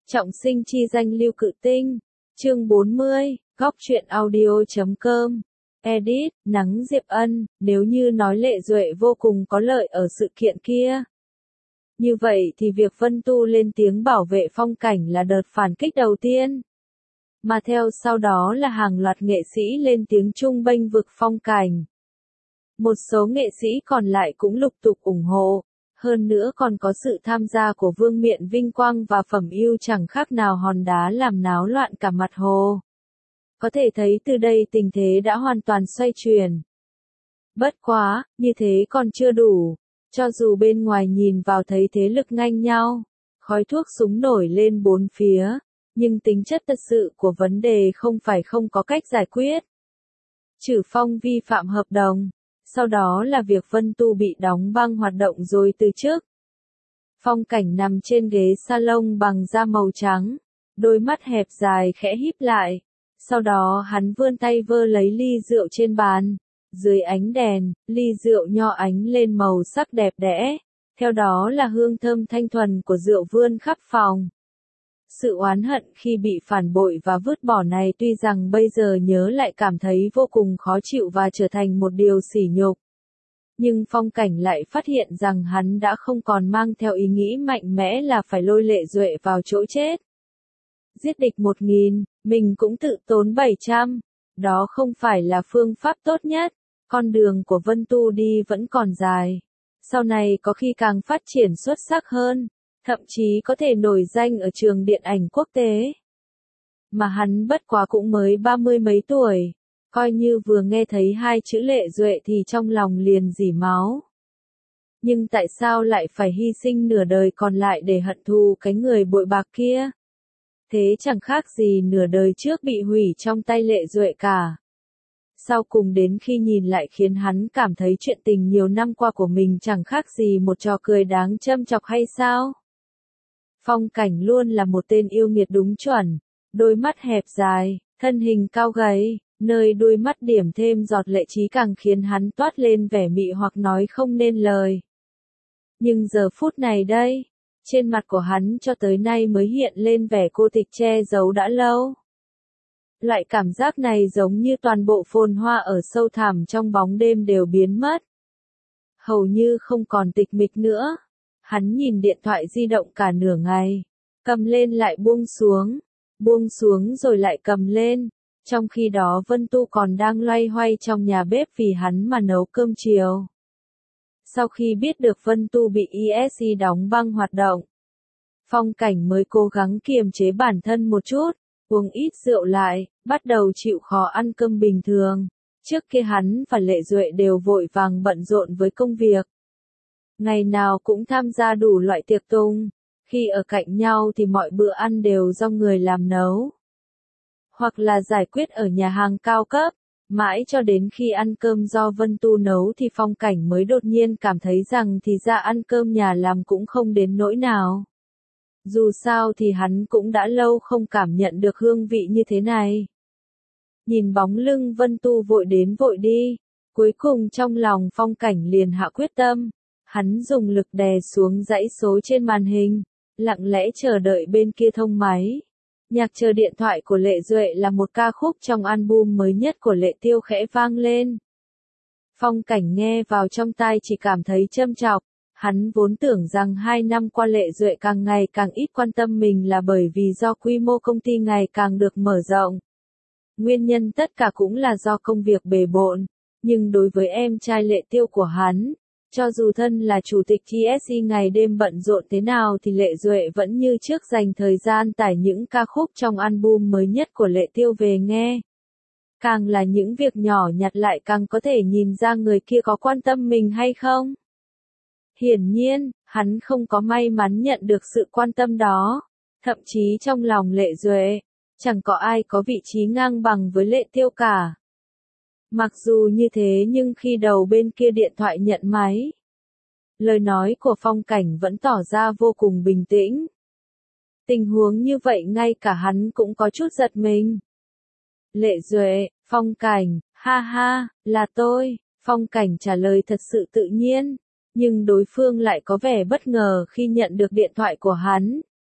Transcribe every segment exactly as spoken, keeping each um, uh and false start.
Trọng sinh chi danh Lưu Cự Tinh, chương bốn mươi, góc truyện audio chấm com. Edit, Nắng Diệp Ân, nếu như nói Lệ Duệ vô cùng có lợi ở sự kiện kia. Như vậy thì việc Vân Tu lên tiếng bảo vệ Phong Cảnh là đợt phản kích đầu tiên. Mà theo sau đó là hàng loạt nghệ sĩ lên tiếng chung bênh vực Phong Cảnh. Một số nghệ sĩ còn lại cũng lục tục ủng hộ. Hơn nữa còn có sự tham gia của Vương Miện Vinh Quang và Phẩm Ưu chẳng khác nào hòn đá làm náo loạn cả mặt hồ. Có thể thấy từ đây tình thế đã hoàn toàn xoay chuyển. Bất quá, như thế còn chưa đủ. Cho dù bên ngoài nhìn vào thấy thế lực ngang nhau, khói thuốc súng nổi lên bốn phía, nhưng tính chất thật sự của vấn đề không phải không có cách giải quyết. Trừ Phong vi phạm hợp đồng. Sau đó là việc Vân Tu bị đóng băng hoạt động rồi từ trước. Phong Cảnh nằm trên ghế salon bằng da màu trắng, đôi mắt hẹp dài khẽ híp lại. Sau đó hắn vươn tay vơ lấy ly rượu trên bàn. Dưới ánh đèn, ly rượu nho ánh lên màu sắc đẹp đẽ. Theo đó là hương thơm thanh thuần của rượu vươn khắp phòng. Sự oán hận khi bị phản bội và vứt bỏ này tuy rằng bây giờ nhớ lại cảm thấy vô cùng khó chịu và trở thành một điều sỉ nhục. Nhưng Phong Cảnh lại phát hiện rằng hắn đã không còn mang theo ý nghĩ mạnh mẽ là phải lôi Lệ Duệ vào chỗ chết. Giết địch một nghìn, mình cũng tự tốn bảy trăm. Đó không phải là phương pháp tốt nhất. Con đường của Vân Tu đi vẫn còn dài. Sau này có khi càng phát triển xuất sắc hơn. Thậm chí có thể nổi danh ở trường điện ảnh quốc tế. Mà hắn bất quá cũng mới ba mươi mấy tuổi. Coi như vừa nghe thấy hai chữ Lệ Duệ thì trong lòng liền rỉ máu. Nhưng tại sao lại phải hy sinh nửa đời còn lại để hận thù cái người bội bạc kia? Thế chẳng khác gì nửa đời trước bị hủy trong tay Lệ Duệ cả. Sau cùng đến khi nhìn lại khiến hắn cảm thấy chuyện tình nhiều năm qua của mình chẳng khác gì một trò cười đáng châm chọc hay sao? Phong Cảnh luôn là một tên yêu nghiệt đúng chuẩn, đôi mắt hẹp dài, thân hình cao gầy, nơi đuôi mắt điểm thêm giọt lệ trí càng khiến hắn toát lên vẻ mị hoặc nói không nên lời. Nhưng giờ phút này đây, trên mặt của hắn cho tới nay mới hiện lên vẻ cô tịch che giấu đã lâu. Loại cảm giác này giống như toàn bộ phồn hoa ở sâu thẳm trong bóng đêm đều biến mất. Hầu như không còn tịch mịch nữa. Hắn nhìn điện thoại di động cả nửa ngày, cầm lên lại buông xuống, buông xuống rồi lại cầm lên, trong khi đó Vân Tu còn đang loay hoay trong nhà bếp vì hắn mà nấu cơm chiều. Sau khi biết được Vân Tu bị i ét i đóng băng hoạt động, Phong Cảnh mới cố gắng kiềm chế bản thân một chút, uống ít rượu lại, bắt đầu chịu khó ăn cơm bình thường. Trước kia hắn và Lệ Duệ đều vội vàng bận rộn với công việc. Ngày nào cũng tham gia đủ loại tiệc tùng, khi ở cạnh nhau thì mọi bữa ăn đều do người làm nấu. Hoặc là giải quyết ở nhà hàng cao cấp, mãi cho đến khi ăn cơm do Vân Tu nấu thì Phong Cảnh mới đột nhiên cảm thấy rằng thì ra ăn cơm nhà làm cũng không đến nỗi nào. Dù sao thì hắn cũng đã lâu không cảm nhận được hương vị như thế này. Nhìn bóng lưng Vân Tu vội đến vội đi, cuối cùng trong lòng Phong Cảnh liền hạ quyết tâm. Hắn dùng lực đè xuống dãy số trên màn hình, lặng lẽ chờ đợi bên kia thông máy. Nhạc chờ điện thoại của Lệ Duệ là một ca khúc trong album mới nhất của Lệ Tiêu khẽ vang lên. Phong Cảnh nghe vào trong tai chỉ cảm thấy châm chọc. Hắn vốn tưởng rằng hai năm qua Lệ Duệ càng ngày càng ít quan tâm mình là bởi vì do quy mô công ty ngày càng được mở rộng. Nguyên nhân tất cả cũng là do công việc bề bộn. Nhưng đối với em trai Lệ Tiêu của hắn, cho dù thân là chủ tịch i ét i ngày đêm bận rộn thế nào thì Lệ Duệ vẫn như trước dành thời gian tải những ca khúc trong album mới nhất của Lệ Tiêu về nghe. Càng là những việc nhỏ nhặt lại càng có thể nhìn ra người kia có quan tâm mình hay không. Hiển nhiên, hắn không có may mắn nhận được sự quan tâm đó. Thậm chí trong lòng Lệ Duệ, chẳng có ai có vị trí ngang bằng với Lệ Tiêu cả. Mặc dù như thế nhưng khi đầu bên kia điện thoại nhận máy, lời nói của Phong Cảnh vẫn tỏ ra vô cùng bình tĩnh. Tình huống như vậy ngay cả hắn cũng có chút giật mình. Lệ Duệ, Phong Cảnh, ha ha, là tôi. Phong Cảnh trả lời thật sự tự nhiên, nhưng đối phương lại có vẻ bất ngờ khi nhận được điện thoại của hắn.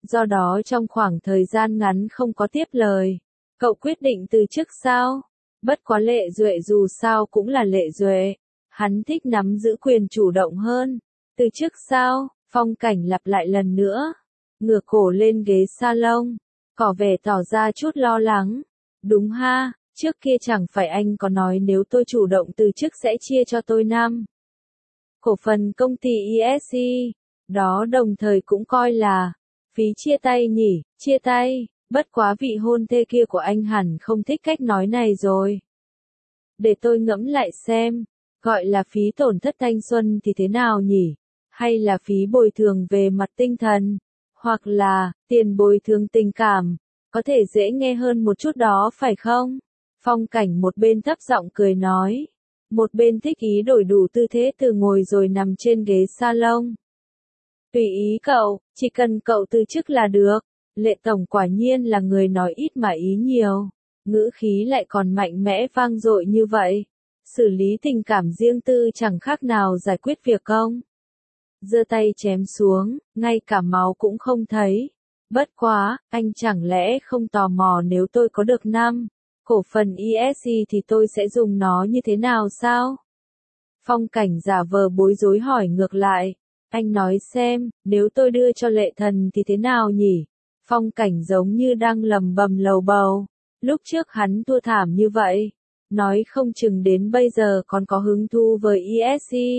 Do đó trong khoảng thời gian ngắn không có tiếp lời. Cậu quyết định từ chức sao? Bất quá Lệ Duệ dù sao cũng là Lệ Duệ. Hắn thích nắm giữ quyền chủ động hơn. Từ chức sao? Phong Cảnh lặp lại lần nữa. Ngửa cổ lên ghế salon. Tỏ vẻ tỏ ra chút lo lắng. Đúng ha, trước kia chẳng phải anh có nói nếu tôi chủ động từ chức sẽ chia cho tôi năm cổ phần công ty i ét xê. Đó đồng thời cũng coi là phí chia tay nhỉ, chia tay. Bất quá vị hôn thê kia của anh hẳn không thích cách nói này rồi. Để tôi ngẫm lại xem, gọi là phí tổn thất thanh xuân thì thế nào nhỉ? Hay là phí bồi thường về mặt tinh thần? Hoặc là, tiền bồi thường tình cảm? Có thể dễ nghe hơn một chút đó phải không? Phong Cảnh một bên thấp giọng cười nói. Một bên thích ý đổi đủ tư thế từ ngồi rồi nằm trên ghế salon. Tùy ý cậu, chỉ cần cậu từ chức là được. Lệ Tổng quả nhiên là người nói ít mà ý nhiều. Ngữ khí lại còn mạnh mẽ vang dội như vậy. Xử lý tình cảm riêng tư chẳng khác nào giải quyết việc công. Giơ tay chém xuống, ngay cả máu cũng không thấy. Bất quá, anh chẳng lẽ không tò mò nếu tôi có được năm cổ phần i ét xê thì tôi sẽ dùng nó như thế nào sao? Phong Cảnh giả vờ bối rối hỏi ngược lại. Anh nói xem, nếu tôi đưa cho Lệ Thần thì thế nào nhỉ? Phong Cảnh giống như đang lầm bầm lầu bầu. Lúc trước hắn thua thảm như vậy. Nói không chừng đến bây giờ còn có hứng thú với i ét xê.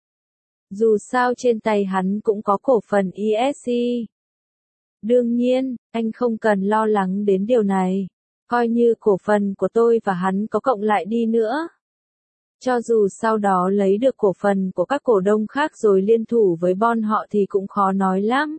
Dù sao trên tay hắn cũng có cổ phần i ét xê. Đương nhiên, anh không cần lo lắng đến điều này. Coi như cổ phần của tôi và hắn có cộng lại đi nữa. Cho dù sau đó lấy được cổ phần của các cổ đông khác rồi liên thủ với bọn họ thì cũng khó nói lắm.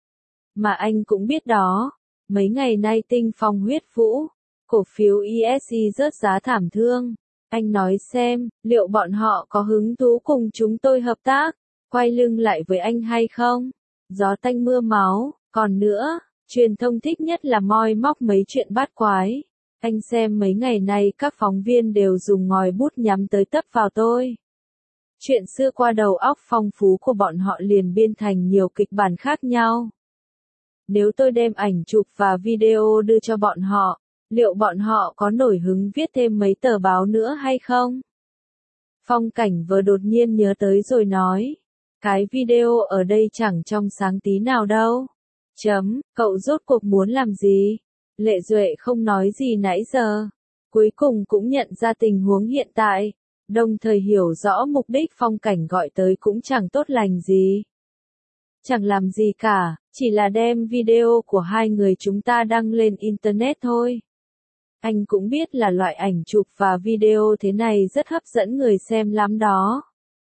Mà anh cũng biết đó, mấy ngày nay tinh phong huyết vũ, cổ phiếu i ét xê rớt giá thảm thương. Anh nói xem, liệu bọn họ có hứng thú cùng chúng tôi hợp tác, quay lưng lại với anh hay không? Gió tanh mưa máu, còn nữa, truyền thông thích nhất là moi móc mấy chuyện bát quái. Anh xem mấy ngày nay các phóng viên đều dùng ngòi bút nhắm tới tấp vào tôi. Chuyện xưa qua đầu óc phong phú của bọn họ liền biên thành nhiều kịch bản khác nhau. Nếu tôi đem ảnh chụp và video đưa cho bọn họ, liệu bọn họ có nổi hứng viết thêm mấy tờ báo nữa hay không? Phong Cảnh vừa đột nhiên nhớ tới rồi nói. Cái video ở đây chẳng trong sáng tí nào đâu. Chấm, cậu rốt cuộc muốn làm gì? Lệ Duệ không nói gì nãy giờ. Cuối cùng cũng nhận ra tình huống hiện tại. Đồng thời hiểu rõ mục đích Phong Cảnh gọi tới cũng chẳng tốt lành gì. Chẳng làm gì cả, chỉ là đem video của hai người chúng ta đăng lên Internet thôi. Anh cũng biết là loại ảnh chụp và video thế này rất hấp dẫn người xem lắm đó.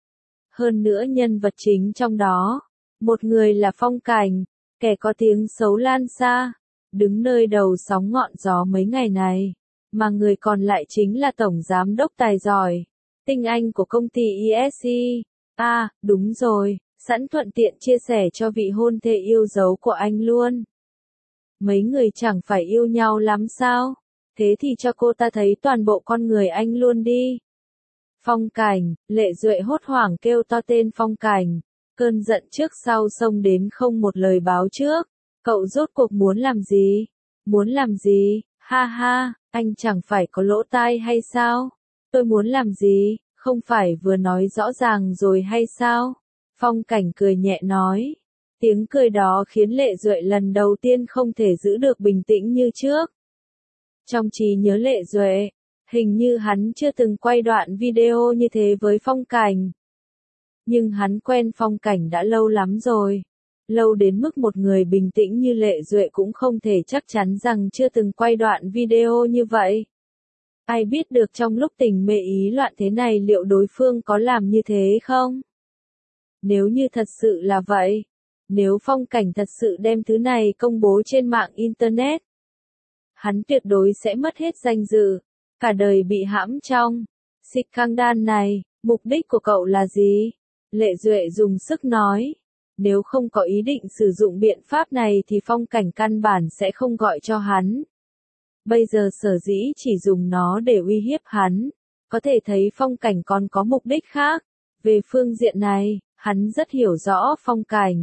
Hơn nữa nhân vật chính trong đó, một người là Phong Cảnh, kẻ có tiếng xấu lan xa, đứng nơi đầu sóng ngọn gió mấy ngày này, mà người còn lại chính là Tổng Giám đốc tài giỏi, tinh anh của công ty i ét xê. À, đúng rồi, sẵn thuận tiện chia sẻ cho vị hôn thê yêu dấu của anh luôn. Mấy người chẳng phải yêu nhau lắm sao? Thế thì cho cô ta thấy toàn bộ con người anh luôn đi. Phong Cảnh, Lệ Duệ hốt hoảng kêu to tên Phong Cảnh, cơn giận trước sau xông đến không một lời báo trước. Cậu rốt cuộc muốn làm gì? Muốn làm gì? Ha ha, anh chẳng phải có lỗ tai hay sao? Tôi muốn làm gì? Không phải vừa nói rõ ràng rồi hay sao? Phong Cảnh cười nhẹ nói. Tiếng cười đó khiến Lệ Duệ lần đầu tiên không thể giữ được bình tĩnh như trước. Trong trí nhớ Lệ Duệ, hình như hắn chưa từng quay đoạn video như thế với Phong Cảnh. Nhưng hắn quen Phong Cảnh đã lâu lắm rồi. Lâu đến mức một người bình tĩnh như Lệ Duệ cũng không thể chắc chắn rằng chưa từng quay đoạn video như vậy. Ai biết được trong lúc tình mê ý loạn thế này liệu đối phương có làm như thế không? Nếu như thật sự là vậy, nếu Phong Cảnh thật sự đem thứ này công bố trên mạng Internet, hắn tuyệt đối sẽ mất hết danh dự, cả đời bị hãm trong scandal này. Mục đích của cậu là gì? Lệ Duệ dùng sức nói. Nếu không có ý định sử dụng biện pháp này thì Phong Cảnh căn bản sẽ không gọi cho hắn. Bây giờ sở dĩ chỉ dùng nó để uy hiếp hắn, có thể thấy Phong Cảnh còn có mục đích khác. Về phương diện này, hắn rất hiểu rõ Phong Cảnh.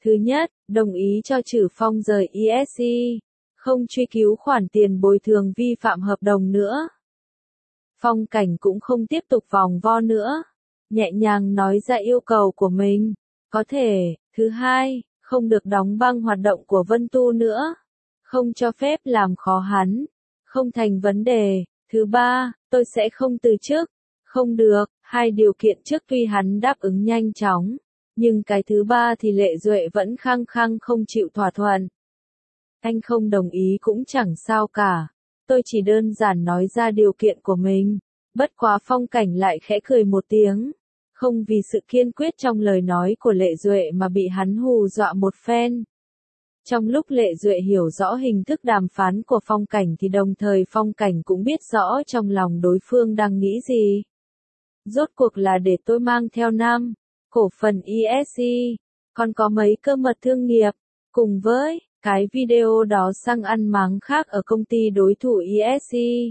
Thứ nhất, đồng ý cho Trử Phong rời i ét xê, không truy cứu khoản tiền bồi thường vi phạm hợp đồng nữa. Phong Cảnh cũng không tiếp tục vòng vo nữa, nhẹ nhàng nói ra yêu cầu của mình. Có thể, thứ hai, không được đóng băng hoạt động của Vân Tu nữa, không cho phép làm khó hắn, không thành vấn đề. Thứ ba, tôi sẽ không từ chức. Không được, hai điều kiện trước tuy hắn đáp ứng nhanh chóng, nhưng cái thứ ba thì Lệ Duệ vẫn khăng khăng không chịu thỏa thuận. Anh không đồng ý cũng chẳng sao cả, tôi chỉ đơn giản nói ra điều kiện của mình. Bất quá Phong Cảnh lại khẽ cười một tiếng, không vì sự kiên quyết trong lời nói của Lệ Duệ mà bị hắn hù dọa một phen. Trong lúc Lệ Duệ hiểu rõ hình thức đàm phán của Phong Cảnh thì đồng thời Phong Cảnh cũng biết rõ trong lòng đối phương đang nghĩ gì. Rốt cuộc là để tôi mang theo năm cổ phần i ét xê, còn có mấy cơ mật thương nghiệp, cùng với cái video đó sang ăn máng khác ở công ty đối thủ i ét xê.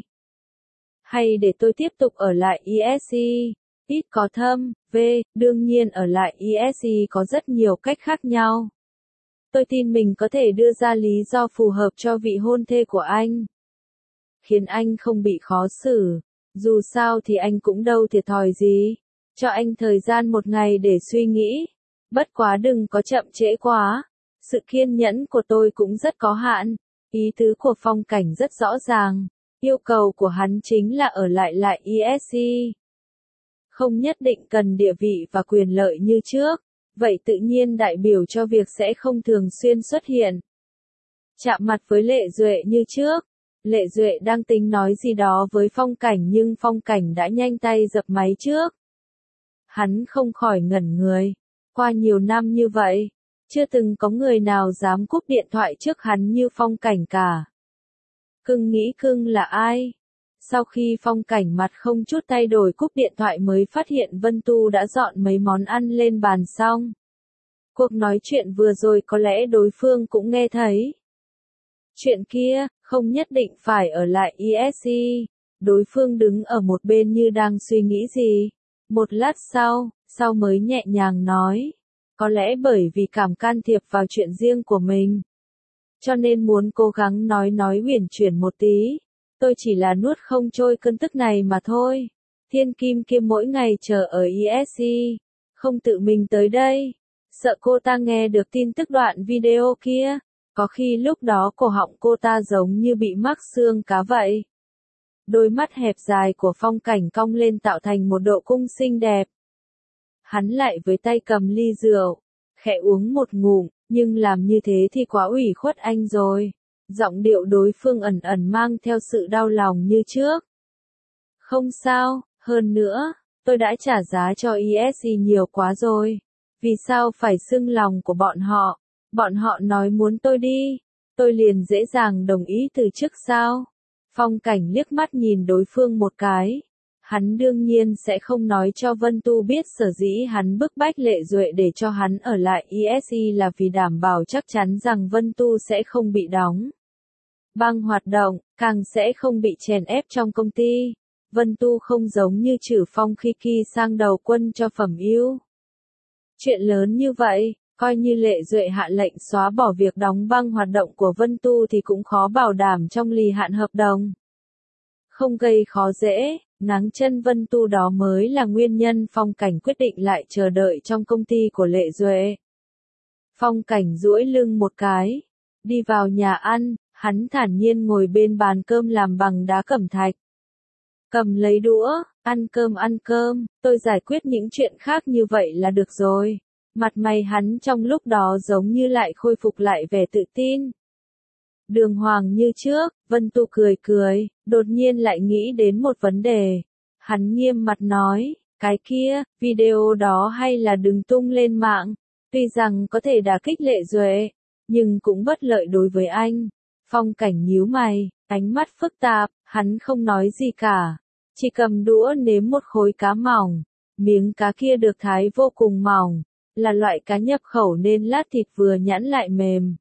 Hay để tôi tiếp tục ở lại i ét xê, ít có thâm, v, đương nhiên ở lại i ét xê có rất nhiều cách khác nhau. Tôi tin mình có thể đưa ra lý do phù hợp cho vị hôn thê của anh, khiến anh không bị khó xử. Dù sao thì anh cũng đâu thiệt thòi gì. Cho anh thời gian một ngày để suy nghĩ. Bất quá đừng có chậm trễ quá. Sự kiên nhẫn của tôi cũng rất có hạn. Ý tứ của Phong Cảnh rất rõ ràng. Yêu cầu của hắn chính là ở lại lại i ét xê. Không nhất định cần địa vị và quyền lợi như trước. Vậy tự nhiên đại biểu cho việc sẽ không thường xuyên xuất hiện. Chạm mặt với Lệ Duệ như trước. Lệ Duệ đang tính nói gì đó với Phong Cảnh nhưng Phong Cảnh đã nhanh tay dập máy trước. Hắn không khỏi ngẩn người. Qua nhiều năm như vậy, chưa từng có người nào dám cúp điện thoại trước hắn như Phong Cảnh cả. Cưng nghĩ cưng là ai? Sau khi Phong Cảnh mặt không chút thay đổi cúp điện thoại mới phát hiện Vân Tu đã dọn mấy món ăn lên bàn xong. Cuộc nói chuyện vừa rồi có lẽ đối phương cũng nghe thấy. Chuyện kia, không nhất định phải ở lại i ét xê. Đối phương đứng ở một bên như đang suy nghĩ gì. Một lát sau, sau mới nhẹ nhàng nói. Có lẽ bởi vì cảm can thiệp vào chuyện riêng của mình, cho nên muốn cố gắng nói nói uyển chuyển một tí. Tôi chỉ là nuốt không trôi cơn tức này mà thôi. Thiên Kim kia mỗi ngày chờ ở i ét xê, không tự mình tới đây. Sợ cô ta nghe được tin tức đoạn video kia. Có khi lúc đó cổ họng cô ta giống như bị mắc xương cá vậy. Đôi mắt hẹp dài của Phong Cảnh cong lên tạo thành một độ cung xinh đẹp. Hắn lại với tay cầm ly rượu, khẽ uống một ngụm, nhưng làm như thế thì quá ủy khuất anh rồi. Giọng điệu đối phương ẩn ẩn mang theo sự đau lòng như trước. Không sao, hơn nữa, tôi đã trả giá cho i ét xê nhiều quá rồi. Vì sao phải xưng lòng của bọn họ? Bọn họ nói muốn tôi đi, tôi liền dễ dàng đồng ý từ chức sao? Phong Cảnh liếc mắt nhìn đối phương một cái. Hắn đương nhiên sẽ không nói cho Vân Tu biết sở dĩ hắn bức bách Lệ Duệ để cho hắn ở lại i ét xê là vì đảm bảo chắc chắn rằng Vân Tu sẽ không bị đóng băng hoạt động, càng sẽ không bị chèn ép trong công ty. Vân Tu không giống như Trử Phong khi Kỳ sang đầu quân cho Phẩm Ưu. Chuyện lớn như vậy, coi như Lệ Duệ hạ lệnh xóa bỏ việc đóng băng hoạt động của Vân Tu thì cũng khó bảo đảm trong lì hạn hợp đồng. Không gây khó dễ, ngáng chân Vân Tu đó mới là nguyên nhân Phong Cảnh quyết định lại chờ đợi trong công ty của Lệ Duệ. Phong Cảnh duỗi lưng một cái, đi vào nhà ăn, hắn thản nhiên ngồi bên bàn cơm làm bằng đá cẩm thạch. Cầm lấy đũa, ăn cơm ăn cơm, tôi giải quyết những chuyện khác như vậy là được rồi. Mặt mày hắn trong lúc đó giống như lại khôi phục lại vẻ tự tin. Đường hoàng như trước, Vân Tu cười cười, đột nhiên lại nghĩ đến một vấn đề. Hắn nghiêm mặt nói, cái kia, video đó hay là đừng tung lên mạng. Tuy rằng có thể đả kích Lệ Duệ, nhưng cũng bất lợi đối với anh. Phong Cảnh nhíu mày, ánh mắt phức tạp, hắn không nói gì cả. Chỉ cầm đũa nếm một khối cá mỏng. Miếng cá kia được thái vô cùng mỏng. Là loại cá nhập khẩu nên lát thịt vừa nhẵn lại mềm.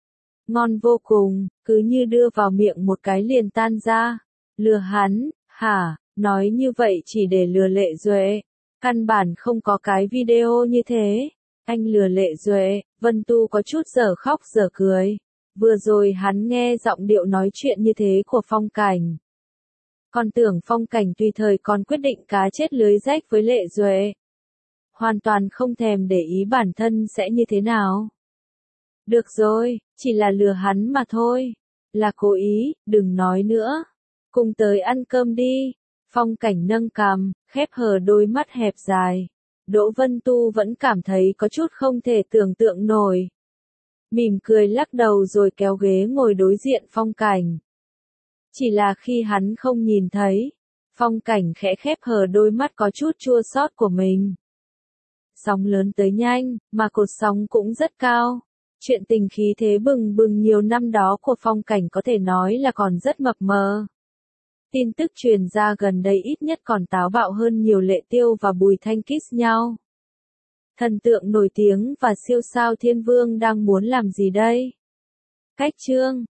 Ngon vô cùng, cứ như đưa vào miệng một cái liền tan ra. Lừa hắn, hả, nói như vậy chỉ để lừa Lệ Duệ. Căn bản không có cái video như thế. Anh lừa Lệ Duệ, Vân Tu có chút dở khóc dở cười. Vừa rồi hắn nghe giọng điệu nói chuyện như thế của Phong Cảnh. Còn tưởng Phong Cảnh tùy thời còn quyết định cá chết lưới rách với Lệ Duệ. Hoàn toàn không thèm để ý bản thân sẽ như thế nào. Được rồi, chỉ là lừa hắn mà thôi. Là cố ý, đừng nói nữa. Cùng tới ăn cơm đi. Phong Cảnh nâng cằm, khép hờ đôi mắt hẹp dài. Đỗ Vân Tu vẫn cảm thấy có chút không thể tưởng tượng nổi. Mỉm cười lắc đầu rồi kéo ghế ngồi đối diện Phong Cảnh. Chỉ là khi hắn không nhìn thấy, Phong Cảnh khẽ khép hờ đôi mắt có chút chua xót của mình. Sóng lớn tới nhanh, mà cột sóng cũng rất cao. Chuyện tình khí thế bừng bừng nhiều năm đó của Phong Cảnh có thể nói là còn rất mập mờ. Tin tức truyền ra gần đây ít nhất còn táo bạo hơn nhiều Lệ Tiêu và Bùi Thanh kiss nhau. Thần tượng nổi tiếng và siêu sao Thiên Vương đang muốn làm gì đây? Cách chương